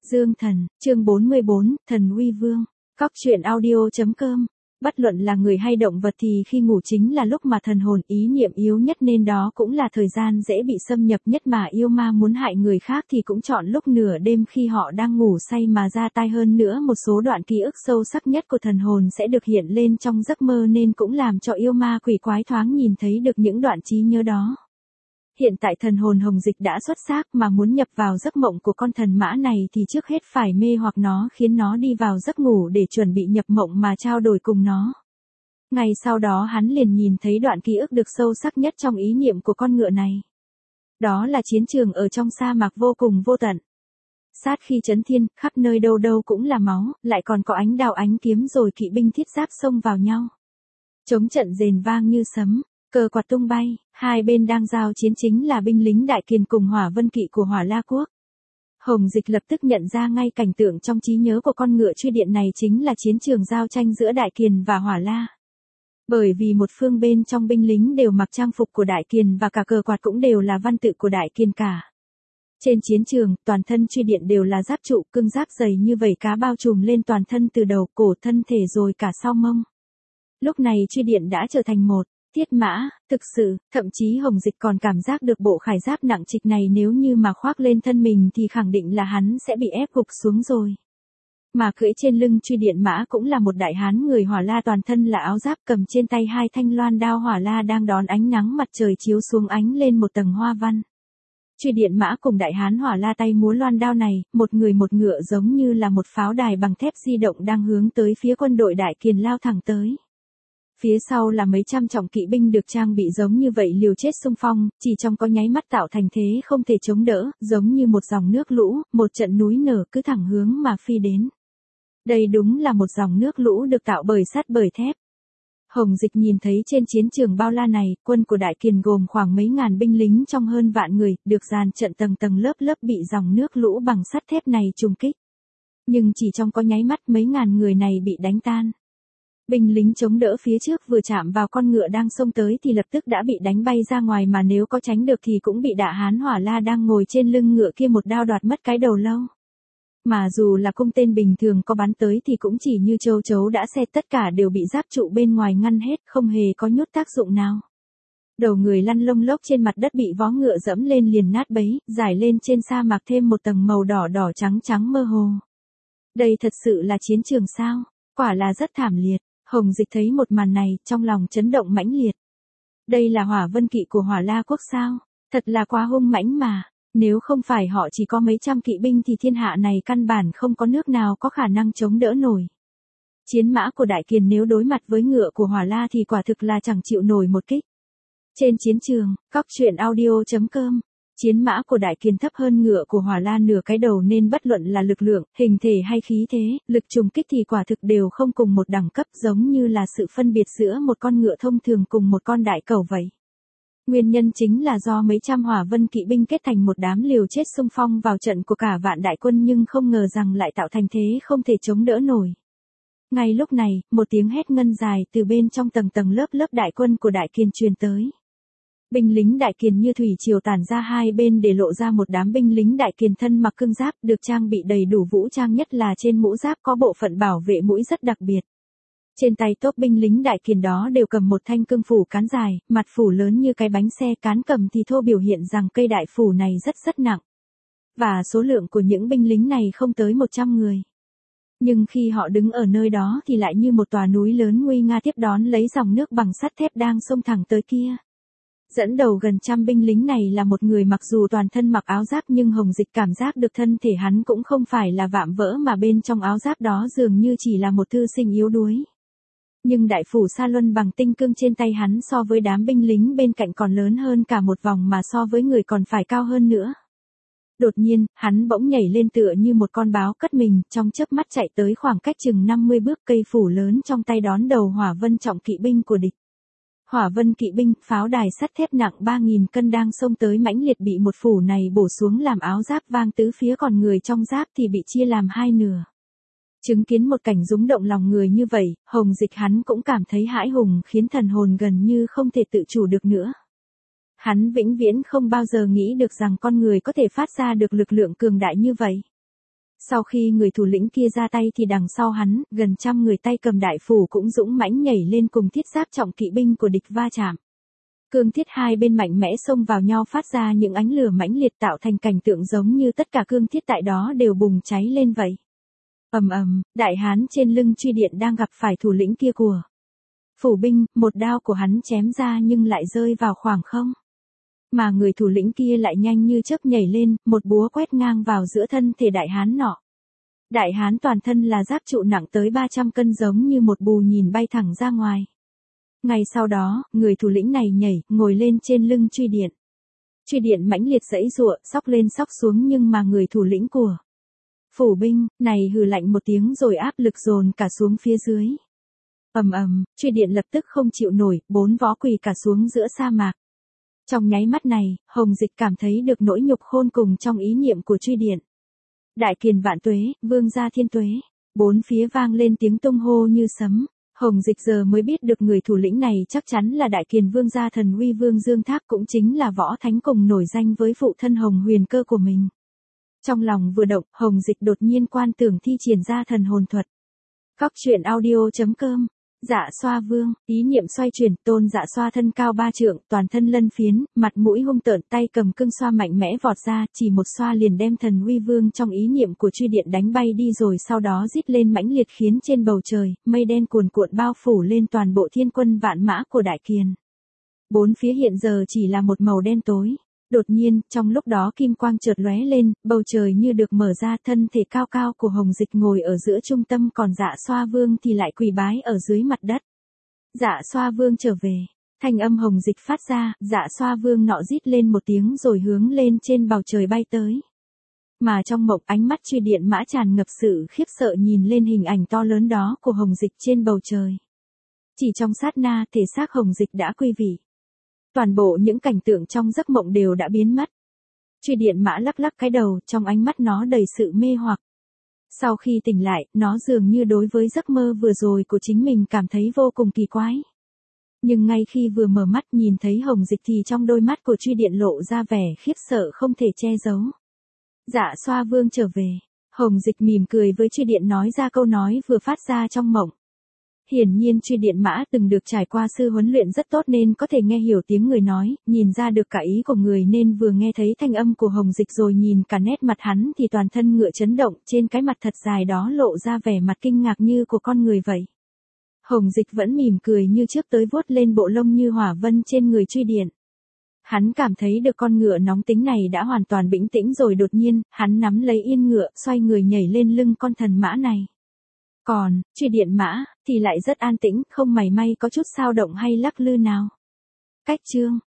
Dương Thần, chương 44, Thần Uy Vương. Cóc truyện audio.com. Bất luận là người hay động vật thì khi ngủ chính là lúc mà thần hồn ý niệm yếu nhất, nên đó cũng là thời gian dễ bị xâm nhập nhất, mà yêu ma muốn hại người khác thì cũng chọn lúc nửa đêm khi họ đang ngủ say mà ra tay. Hơn nữa, một số đoạn ký ức sâu sắc nhất của thần hồn sẽ được hiện lên trong giấc mơ, nên cũng làm cho yêu ma quỷ quái thoáng nhìn thấy được những đoạn trí nhớ đó. Hiện tại thần hồn Hồng Dịch đã xuất xác, mà muốn nhập vào giấc mộng của con thần mã này thì trước hết phải mê hoặc nó, khiến nó đi vào giấc ngủ để chuẩn bị nhập mộng mà trao đổi cùng nó. Ngay sau đó hắn liền nhìn thấy đoạn ký ức được sâu sắc nhất trong ý niệm của con ngựa này. Đó là chiến trường ở trong sa mạc vô cùng vô tận. Sát khi chấn thiên, khắp nơi đâu đâu cũng là máu, lại còn có ánh đao ánh kiếm, rồi kỵ binh thiết giáp xông vào nhau. Chống trận rền vang như sấm. Cờ quạt tung bay, hai bên đang giao chiến chính là binh lính Đại Kiền cùng Hỏa Vân Kỵ của Hỏa La Quốc. Hồng Dịch lập tức nhận ra ngay cảnh tượng trong trí nhớ của con ngựa truy điện này chính là chiến trường giao tranh giữa Đại Kiền và Hỏa La. Bởi vì một phương bên trong binh lính đều mặc trang phục của Đại Kiền và cả cờ quạt cũng đều là văn tự của Đại Kiền cả. Trên chiến trường, toàn thân truy điện đều là giáp trụ cưng giáp dày như vảy cá bao trùm lên toàn thân từ đầu cổ thân thể rồi cả sau mông. Lúc này truy điện đã trở thành một thiết mã, thực sự, thậm chí Hồng Dịch còn cảm giác được bộ khải giáp nặng trịch này nếu như mà khoác lên thân mình thì khẳng định là hắn sẽ bị ép gục xuống rồi. Mà cưỡi trên lưng truy điện mã cũng là một đại hán người Hỏa La, toàn thân là áo giáp, cầm trên tay hai thanh loan đao Hỏa La đang đón ánh nắng mặt trời chiếu xuống ánh lên một tầng hoa văn. Truy điện mã cùng đại hán Hỏa La tay múa loan đao này, một người một ngựa giống như là một pháo đài bằng thép di động đang hướng tới phía quân đội Đại Kiền lao thẳng tới. Phía sau là mấy trăm trọng kỵ binh được trang bị giống như vậy liều chết xung phong, chỉ trong có nháy mắt tạo thành thế không thể chống đỡ, giống như một dòng nước lũ, một trận núi nở cứ thẳng hướng mà phi đến. Đây đúng là một dòng nước lũ được tạo bởi sắt bởi thép. Hồng Dịch nhìn thấy trên chiến trường bao la này, quân của Đại Kiền gồm khoảng mấy ngàn binh lính trong hơn vạn người, được dàn trận tầng tầng lớp lớp bị dòng nước lũ bằng sắt thép này trùng kích. Nhưng chỉ trong có nháy mắt mấy ngàn người này bị đánh tan. Binh lính chống đỡ phía trước vừa chạm vào con ngựa đang xông tới thì lập tức đã bị đánh bay ra ngoài, mà nếu có tránh được thì cũng bị đại hán Hỏa La đang ngồi trên lưng ngựa kia một đao đoạt mất cái đầu lâu. Mà dù là cung tên bình thường có bắn tới thì cũng chỉ như châu chấu đã xẹt, tất cả đều bị giáp trụ bên ngoài ngăn hết, không hề có nhút tác dụng nào. Đầu người lăn lông lốc trên mặt đất bị vó ngựa dẫm lên liền nát bấy, rải lên trên sa mạc thêm một tầng màu đỏ đỏ trắng trắng mơ hồ. Đây thật sự là chiến trường sao? Quả là rất thảm liệt. Hồng Dịch thấy một màn này, trong lòng chấn động mãnh liệt. Đây là Hỏa Vân Kỵ của Hỏa La Quốc sao? Thật là quá hung mãnh mà. Nếu không phải họ chỉ có mấy trăm kỵ binh thì thiên hạ này căn bản không có nước nào có khả năng chống đỡ nổi. Chiến mã của Đại Kiền nếu đối mặt với ngựa của Hỏa La thì quả thực là chẳng chịu nổi một kích. Trên chiến trường, cóc truyện audio.com. Chiến mã của Đại Kiền thấp hơn ngựa của Hỏa La nửa cái đầu, nên bất luận là lực lượng, hình thể hay khí thế, lực trùng kích thì quả thực đều không cùng một đẳng cấp, giống như là sự phân biệt giữa một con ngựa thông thường cùng một con đại cẩu vậy. Nguyên nhân chính là do mấy trăm Hỏa Vân kỵ binh kết thành một đám liều chết xung phong vào trận của cả vạn đại quân, nhưng không ngờ rằng lại tạo thành thế không thể chống đỡ nổi. Ngay lúc này, một tiếng hét ngân dài từ bên trong tầng tầng lớp lớp đại quân của Đại Kiền truyền tới. Binh lính Đại Kiền như thủy triều tản ra hai bên để lộ ra một đám binh lính Đại Kiền thân mặc cương giáp, được trang bị đầy đủ vũ trang, nhất là trên mũ giáp có bộ phận bảo vệ mũi rất đặc biệt. Trên tay tốp binh lính Đại Kiền đó đều cầm một thanh cương phủ cán dài, mặt phủ lớn như cái bánh xe, cán cầm thì thô, biểu hiện rằng cây đại phủ này rất nặng. Và số lượng của những binh lính này không tới 100 người. Nhưng khi họ đứng ở nơi đó thì lại như một tòa núi lớn nguy nga tiếp đón lấy dòng nước bằng sắt thép đang xông thẳng tới kia. Dẫn đầu gần trăm binh lính này là một người mặc dù toàn thân mặc áo giáp, nhưng Hồng Dịch cảm giác được thân thể hắn cũng không phải là vạm vỡ, mà bên trong áo giáp đó dường như chỉ là một thư sinh yếu đuối. Nhưng đại phủ sa luân bằng tinh cương trên tay hắn so với đám binh lính bên cạnh còn lớn hơn cả một vòng, mà so với người còn phải cao hơn nữa. Đột nhiên, hắn bỗng nhảy lên tựa như một con báo cất mình, trong chớp mắt chạy tới khoảng cách chừng 50 bước, cây phủ lớn trong tay đón đầu Hỏa Vân trọng kỵ binh của địch. Hỏa Vân kỵ binh, pháo đài sắt thép nặng 3.000 cân đang xông tới mãnh liệt, bị một phủ này bổ xuống làm áo giáp vang tứ phía, còn người trong giáp thì bị chia làm hai nửa. Chứng kiến một cảnh rúng động lòng người như vậy, Hồng Dịch hắn cũng cảm thấy hãi hùng, khiến thần hồn gần như không thể tự chủ được nữa. Hắn vĩnh viễn không bao giờ nghĩ được rằng con người có thể phát ra được lực lượng cường đại như vậy. Sau khi người thủ lĩnh kia ra tay thì đằng sau hắn, gần trăm người tay cầm đại phủ cũng dũng mãnh nhảy lên cùng thiết giáp trọng kỵ binh của địch va chạm. Cương thiết hai bên mạnh mẽ xông vào nhau phát ra những ánh lửa mãnh liệt tạo thành cảnh tượng giống như tất cả cương thiết tại đó đều bùng cháy lên vậy. Ầm ầm, đại hán trên lưng Truy Điện đang gặp phải thủ lĩnh kia của phủ binh, một đao của hắn chém ra nhưng lại rơi vào khoảng không. Mà người thủ lĩnh kia lại nhanh như chớp nhảy lên, một búa quét ngang vào giữa thân thể đại hán nọ. Đại hán toàn thân là giáp trụ nặng tới 300 cân giống như một bù nhìn bay thẳng ra ngoài. Ngay sau đó, người thủ lĩnh này nhảy, ngồi lên trên lưng Truy Điện. Truy Điện mãnh liệt giãy giụa, xóc lên xóc xuống nhưng mà người thủ lĩnh của phủ binh này hừ lạnh một tiếng rồi áp lực dồn cả xuống phía dưới. Ầm ầm, Truy Điện lập tức không chịu nổi, bốn vó quỳ cả xuống giữa sa mạc. Trong nháy mắt này, Hồng Dịch cảm thấy được nỗi nhục khôn cùng trong ý niệm của Truy Điện. Đại Kiền vạn tuế, vương gia thiên tuế. Bốn phía vang lên tiếng tung hô như sấm. Hồng Dịch giờ mới biết được người thủ lĩnh này chắc chắn là Đại Kiền vương gia Thần Uy Vương Dương Thác, cũng chính là võ thánh cùng nổi danh với phụ thân Hồng Huyền Cơ của mình. Trong lòng vừa động, Hồng Dịch đột nhiên quan tưởng thi triển ra thần hồn thuật. Góc truyện audio.com. Dạ Xoa Vương, ý niệm xoay chuyển, Tôn Dạ Xoa thân cao 3 trượng, toàn thân lân phiến, mặt mũi hung tợn, tay cầm cương xoa mạnh mẽ vọt ra, chỉ một xoa liền đem Thần Uy Vương trong ý niệm của Truy Điện đánh bay đi rồi sau đó rít lên mãnh liệt khiến trên bầu trời, mây đen cuồn cuộn bao phủ lên toàn bộ thiên quân vạn mã của Đại Kiền. Bốn phía hiện giờ chỉ là một màu đen tối. Đột nhiên, trong lúc đó kim quang chợt lóe lên, bầu trời như được mở ra, thân thể cao cao của Hồng Dịch ngồi ở giữa trung tâm, còn Dạ Xoa Vương thì lại quỳ bái ở dưới mặt đất. Dạ Xoa Vương trở về. Thanh âm Hồng Dịch phát ra, Dạ Xoa Vương nọ rít lên một tiếng rồi hướng lên trên bầu trời bay tới. Mà trong mộng, ánh mắt Truy Điện mã tràn ngập sự khiếp sợ nhìn lên hình ảnh to lớn đó của Hồng Dịch trên bầu trời. Chỉ trong sát na, thể xác Hồng Dịch đã quy vị. Toàn bộ những cảnh tượng trong giấc mộng đều đã biến mất. Truy Điện mã lắc lắc cái đầu, trong ánh mắt nó đầy sự mê hoặc. Sau khi tỉnh lại, nó dường như đối với giấc mơ vừa rồi của chính mình cảm thấy vô cùng kỳ quái. Nhưng ngay khi vừa mở mắt nhìn thấy Hồng Dịch thì trong đôi mắt của Truy Điện lộ ra vẻ khiếp sợ không thể che giấu. Dạ Xoa Vương trở về. Hồng Dịch mỉm cười với Truy Điện nói ra câu nói vừa phát ra trong mộng. Hiển nhiên Truy Điện mã từng được trải qua sư huấn luyện rất tốt nên có thể nghe hiểu tiếng người nói, nhìn ra được cả ý của người nên vừa nghe thấy thanh âm của Hồng Dịch rồi nhìn cả nét mặt hắn thì toàn thân ngựa chấn động, trên cái mặt thật dài đó lộ ra vẻ mặt kinh ngạc như của con người vậy. Hồng Dịch vẫn mỉm cười như trước tới vuốt lên bộ lông như hỏa vân trên người Truy Điện. Hắn cảm thấy được con ngựa nóng tính này đã hoàn toàn bình tĩnh rồi đột nhiên, hắn nắm lấy yên ngựa, xoay người nhảy lên lưng con thần mã này. Còn, Truy Điện mã, thì lại rất an tĩnh, không mảy may có chút xao động hay lắc lư nào. Cách chương.